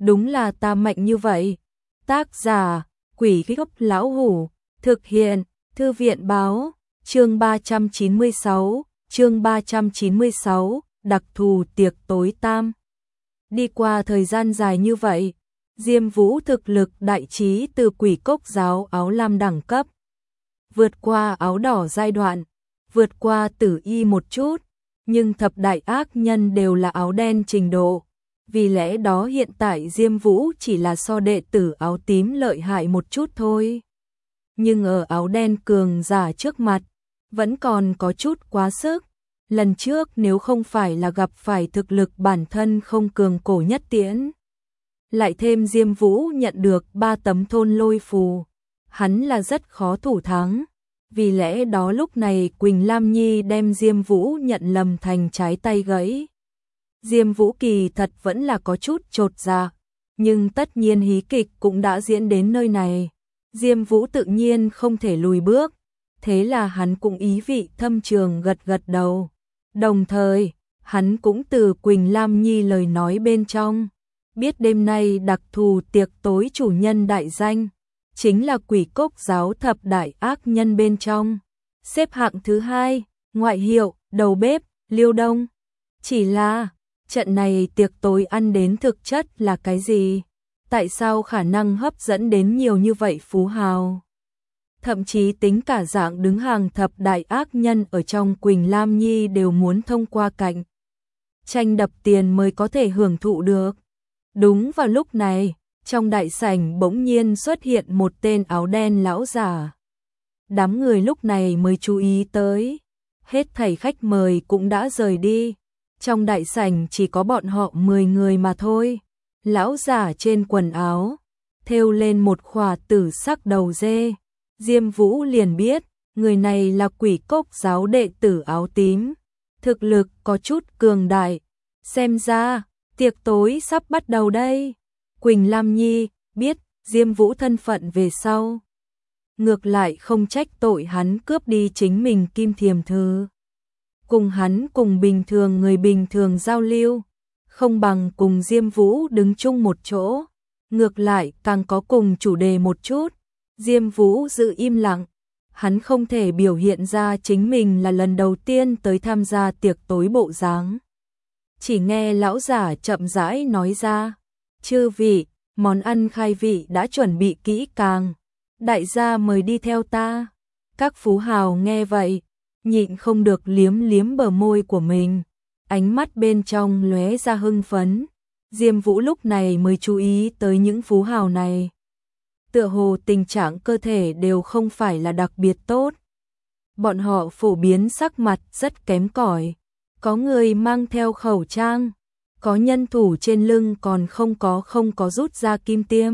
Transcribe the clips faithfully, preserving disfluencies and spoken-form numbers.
đúng là ta mạnh như vậy. Tác giả, Quỷ Gốc Lão Hủ, thực hiện, Thư viện Báo, chương ba trăm chín mươi sáu, chương ba trăm chín mươi sáu, đặc thù tiệc tối tam. Đi qua thời gian dài như vậy, Diêm Vũ thực lực đại trí từ Quỷ Cốc giáo áo lam đẳng cấp, vượt qua áo đỏ giai đoạn, vượt qua tử y một chút, nhưng thập đại ác nhân đều là áo đen trình độ. Vì lẽ đó hiện tại Diêm Vũ chỉ là so đệ tử áo tím lợi hại một chút thôi. Nhưng ở áo đen cường giả trước mặt, vẫn còn có chút quá sức. Lần trước nếu không phải là gặp phải thực lực bản thân không cường cổ nhất tiễn, lại thêm Diêm Vũ nhận được ba tấm thôn lôi phù, hắn là rất khó thủ thắng. Vì lẽ đó lúc này Quỳnh Lam Nhi đem Diêm Vũ nhận lầm thành trái tay gãy. Diêm Vũ kỳ thật vẫn là có chút chột dạ, nhưng tất nhiên hí kịch cũng đã diễn đến nơi này, Diêm Vũ tự nhiên không thể lùi bước, thế là hắn cũng ý vị thâm trường gật gật đầu. Đồng thời, hắn cũng từ Quỳnh Lam Nhi lời nói bên trong, biết đêm nay đặc thù tiệc tối chủ nhân đại danh, chính là Quỷ Cốc giáo thập đại ác nhân bên trong. Xếp hạng thứ hai, ngoại hiệu, đầu bếp, Liêu Đông. Chỉ là, trận này tiệc tối ăn đến thực chất là cái gì? Tại sao khả năng hấp dẫn đến nhiều như vậy phú hào? Thậm chí tính cả dạng đứng hàng thập đại ác nhân ở trong Quỳnh Lam Nhi đều muốn thông qua cạnh tranh đập tiền mới có thể hưởng thụ được. Đúng vào lúc này, trong đại sảnh bỗng nhiên xuất hiện một tên áo đen lão giả. Đám người lúc này mới chú ý tới, hết thảy khách mời cũng đã rời đi. Trong đại sảnh chỉ có bọn họ mười người mà thôi. Lão giả trên quần áo thêu lên một khỏa tử sắc đầu dê. Diêm Vũ liền biết, người này là Quỷ Cốc giáo đệ tử áo tím. Thực lực có chút cường đại. Xem ra, tiệc tối sắp bắt đầu đây. Quỳnh Lam Nhi biết Diêm Vũ thân phận về sau, ngược lại không trách tội hắn cướp đi chính mình kim thiềm thư. Cùng hắn cùng bình thường người bình thường giao lưu, không bằng cùng Diêm Vũ đứng chung một chỗ, ngược lại càng có cùng chủ đề một chút. Diêm Vũ giữ im lặng, hắn không thể biểu hiện ra chính mình là lần đầu tiên tới tham gia tiệc tối bộ dáng. Chỉ nghe lão giả chậm rãi nói ra, chư vị, món ăn khai vị đã chuẩn bị kỹ càng, đại gia mời đi theo ta. Các phú hào nghe vậy, nhịn không được liếm liếm bờ môi của mình, ánh mắt bên trong lóe ra hưng phấn. Diêm Vũ lúc này mới chú ý tới những phú hào này. Tựa hồ tình trạng cơ thể đều không phải là đặc biệt tốt. Bọn họ phổ biến sắc mặt rất kém cỏi, có người mang theo khẩu trang, có nhân thủ trên lưng còn không có không có rút ra kim tiêm.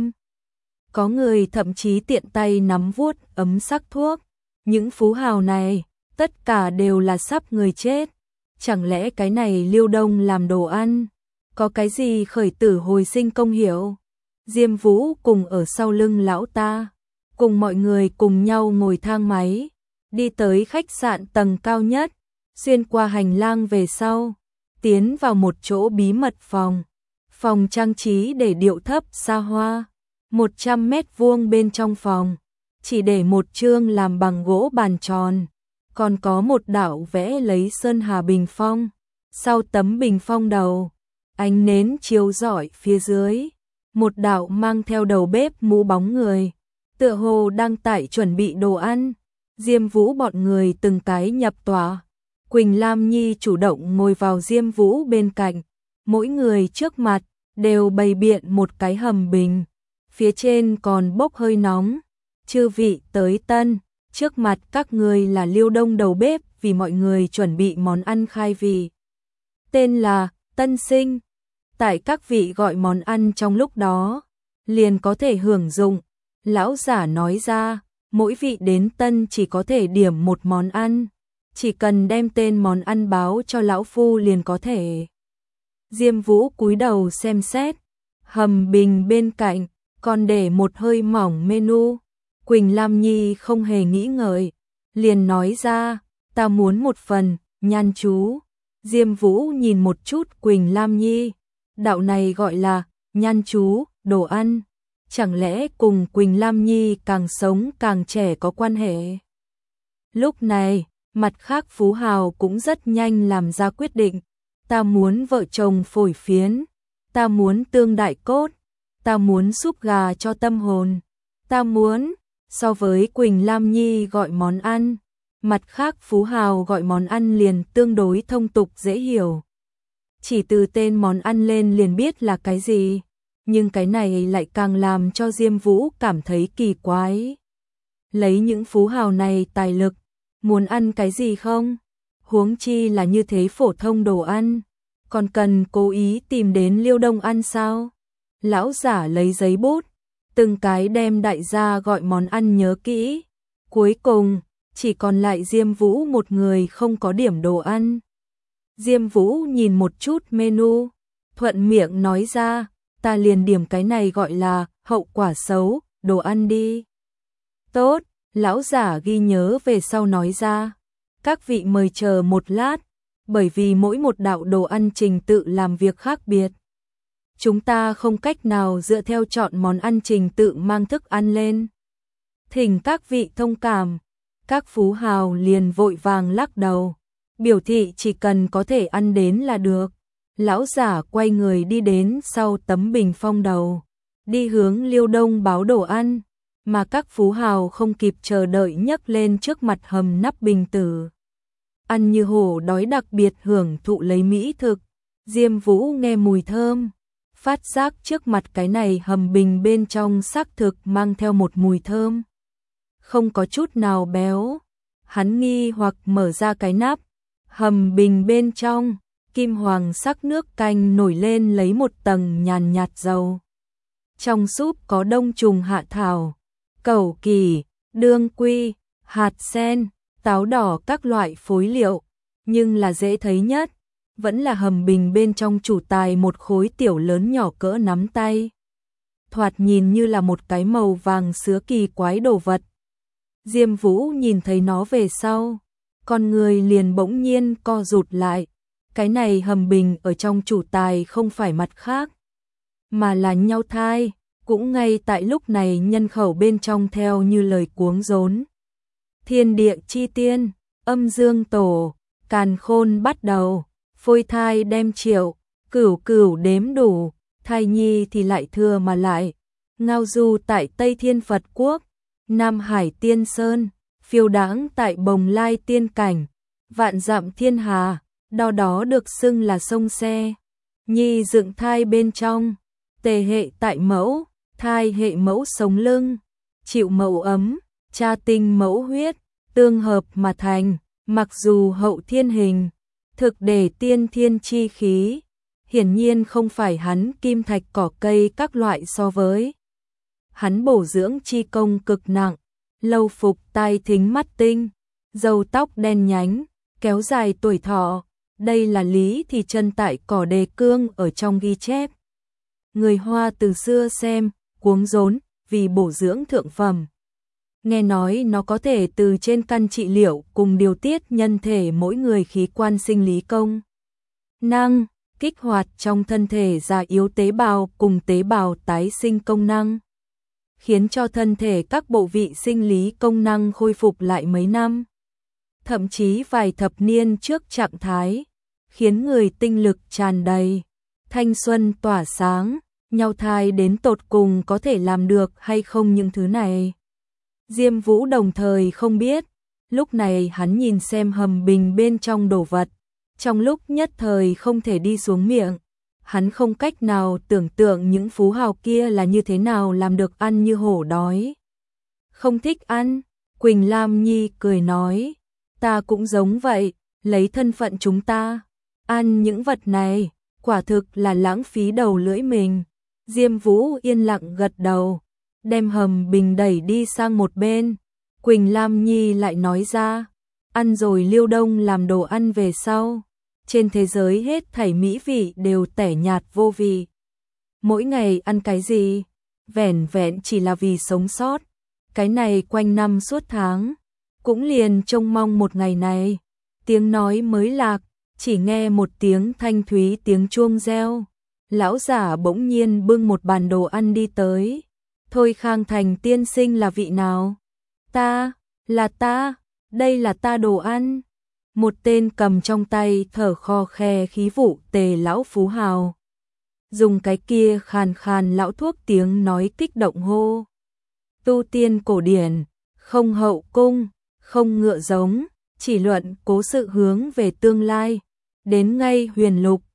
Có người thậm chí tiện tay nắm vuốt ấm sắc thuốc. Những phú hào này, tất cả đều là sắp người chết. Chẳng lẽ cái này Liêu Đông làm đồ ăn, có cái gì khởi tử hồi sinh công hiệu? Diêm Vũ cùng ở sau lưng lão ta, cùng mọi người cùng nhau ngồi thang máy, đi tới khách sạn tầng cao nhất, xuyên qua hành lang về sau, tiến vào một chỗ bí mật phòng. Phòng trang trí để điệu thấp xa hoa, một trăm mét vuông bên trong phòng, chỉ để một chương làm bằng gỗ bàn tròn, còn có một đạo vẽ lấy sơn hà bình phong. Sau tấm bình phong đầu, ánh nến chiếu rọi phía dưới, một đạo mang theo đầu bếp mũ bóng người, tựa hồ đang tại chuẩn bị đồ ăn. Diêm Vũ bọn người từng cái nhập tòa. Quỳnh Lam Nhi chủ động ngồi vào Diêm Vũ bên cạnh, mỗi người trước mặt đều bày biện một cái hầm bình, phía trên còn bốc hơi nóng. Chư vị tới tân, trước mặt các người là Liêu Đông đầu bếp vì mọi người chuẩn bị món ăn khai vị. Tên là Tân Sinh. Tại các vị gọi món ăn trong lúc đó, liền có thể hưởng dụng. Lão giả nói ra, mỗi vị đến tân chỉ có thể điểm một món ăn, chỉ cần đem tên món ăn báo cho lão phu liền có thể. Diêm Vũ cúi đầu xem xét, hầm bình bên cạnh còn để một hơi mỏng menu. Quỳnh Lam Nhi không hề nghĩ ngợi, liền nói ra, ta muốn một phần, nhan chú. Diêm Vũ nhìn một chút Quỳnh Lam Nhi, đạo này gọi là nhan chú, đồ ăn. Chẳng lẽ cùng Quỳnh Lam Nhi càng sống càng trẻ có quan hệ? Lúc này, mặt khác phú hào cũng rất nhanh làm ra quyết định. Ta muốn vợ chồng phổi phiến, ta muốn tương đại cốt, ta muốn súp gà cho tâm hồn, ta muốn. So với Quỳnh Lam Nhi gọi món ăn, mặt khác phú hào gọi món ăn liền tương đối thông tục dễ hiểu. Chỉ từ tên món ăn lên liền biết là cái gì, nhưng cái này lại càng làm cho Diêm Vũ cảm thấy kỳ quái. Lấy những phú hào này tài lực, muốn ăn cái gì không? Huống chi là như thế phổ thông đồ ăn, còn cần cố ý tìm đến Liêu Đông ăn sao? Lão giả lấy giấy bút, từng cái đem đại gia gọi món ăn nhớ kỹ. Cuối cùng, chỉ còn lại Diêm Vũ một người không có điểm đồ ăn. Diêm Vũ nhìn một chút menu, thuận miệng nói ra, ta liền điểm cái này gọi là hậu quả xấu, đồ ăn đi. Tốt, lão giả ghi nhớ về sau nói ra, các vị mời chờ một lát, bởi vì mỗi một đạo đồ ăn trình tự làm việc khác biệt. Chúng ta không cách nào dựa theo chọn món ăn trình tự mang thức ăn lên. Thỉnh các vị thông cảm, các phú hào liền vội vàng lắc đầu, biểu thị chỉ cần có thể ăn đến là được. Lão giả quay người đi đến sau tấm bình phong đầu, đi hướng Liêu Đông báo đồ ăn, mà các phú hào không kịp chờ đợi nhấc lên trước mặt hầm nắp bình tử. Ăn như hổ đói đặc biệt hưởng thụ lấy mỹ thực. Diêm Vũ nghe mùi thơm, phát giác trước mặt cái này hầm bình bên trong xác thực mang theo một mùi thơm, không có chút nào béo. Hắn nghi hoặc mở ra cái nắp, hầm bình bên trong, kim hoàng sắc nước canh nổi lên lấy một tầng nhàn nhạt dầu. Trong súp có đông trùng hạ thảo, cẩu kỳ, đương quy, hạt sen, táo đỏ các loại phối liệu, nhưng là dễ thấy nhất, vẫn là hầm bình bên trong chủ tài một khối tiểu lớn nhỏ cỡ nắm tay. Thoạt nhìn như là một cái màu vàng sứa kỳ quái đồ vật. Diêm Vũ nhìn thấy nó về sau, con người liền bỗng nhiên co rụt lại. Cái này hầm bình ở trong chủ tài không phải mặt khác, mà là nhau thai, cũng ngay tại lúc này nhân khẩu bên trong theo như lời cuống rốn. Thiên địa chi tiên, âm dương tổ, càn khôn bắt đầu, phôi thai đem triệu, cửu cửu đếm đủ, thai nhi thì lại thừa mà lại. Ngao du tại Tây Thiên Phật Quốc, Nam Hải Tiên Sơn, phiêu đãng tại Bồng Lai Tiên Cảnh, vạn dặm thiên hà, đo đó được xưng là sông xe. Nhi dựng thai bên trong, tề hệ tại mẫu, thai hệ mẫu sống lưng, chịu mẫu ấm, cha tinh mẫu huyết, tương hợp mà thành, mặc dù hậu thiên hình, thực để tiên thiên chi khí, hiển nhiên không phải hắn kim thạch cỏ cây các loại so với. Hắn bổ dưỡng chi công cực nặng, lâu phục tai thính mắt tinh, râu tóc đen nhánh, kéo dài tuổi thọ. Đây là lý thì chân tại cỏ đề cương ở trong ghi chép. Người Hoa từ xưa xem, cuống rốn, vì bổ dưỡng thượng phẩm. Nghe nói nó có thể từ trên căn trị liệu cùng điều tiết nhân thể mỗi người khí quan sinh lý công năng, kích hoạt trong thân thể già yếu tế bào cùng tế bào tái sinh công năng, khiến cho thân thể các bộ vị sinh lý công năng khôi phục lại mấy năm, thậm chí vài thập niên trước trạng thái, khiến người tinh lực tràn đầy, thanh xuân tỏa sáng. Nhau thai đến tột cùng có thể làm được hay không những thứ này, Diêm Vũ đồng thời không biết. Lúc này hắn nhìn xem hầm bình bên trong đồ vật, trong lúc nhất thời không thể đi xuống miệng. Hắn không cách nào tưởng tượng những phú hào kia là như thế nào làm được ăn như hổ đói. Không thích ăn, Quỳnh Lam Nhi cười nói, ta cũng giống vậy, lấy thân phận chúng ta, ăn những vật này, quả thực là lãng phí đầu lưỡi mình. Diêm Vũ yên lặng gật đầu, đem hầm bình đẩy đi sang một bên. Quỳnh Lam Nhi lại nói ra, ăn rồi Liêu Đông làm đồ ăn về sau, trên thế giới hết thảy mỹ vị đều tẻ nhạt vô vị. Mỗi ngày ăn cái gì, vẻn vẹn chỉ là vì sống sót, cái này quanh năm suốt tháng, cũng liền trông mong một ngày này. Tiếng nói mới lạc, chỉ nghe một tiếng thanh thúy tiếng chuông reo. Lão giả bỗng nhiên bưng một bàn đồ ăn đi tới. Thôi Khang Thành tiên sinh là vị nào? Ta, là ta, đây là ta đồ ăn. Một tên cầm trong tay thở khò khe khí vụ Tề lão phú hào. Dùng cái kia khàn khàn lão thuốc tiếng nói kích động hô. Tu tiên cổ điển, không hậu cung, không ngựa giống, chỉ luận cố sự hướng về tương lai. Đến ngay huyền lục,